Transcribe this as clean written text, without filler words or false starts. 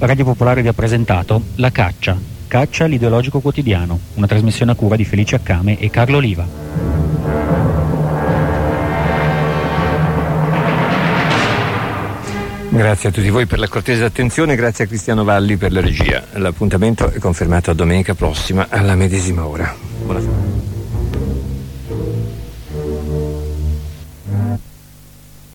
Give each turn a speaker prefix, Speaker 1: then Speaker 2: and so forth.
Speaker 1: Radio Popolare vi ha presentato La Caccia, l'ideologico quotidiano, una trasmissione a cura di Felice Accame e Carlo Oliva.
Speaker 2: Grazie a tutti voi per la cortese attenzione, grazie a Cristiano Valli per la regia. L'appuntamento è confermato a domenica prossima alla medesima ora. Buonasera.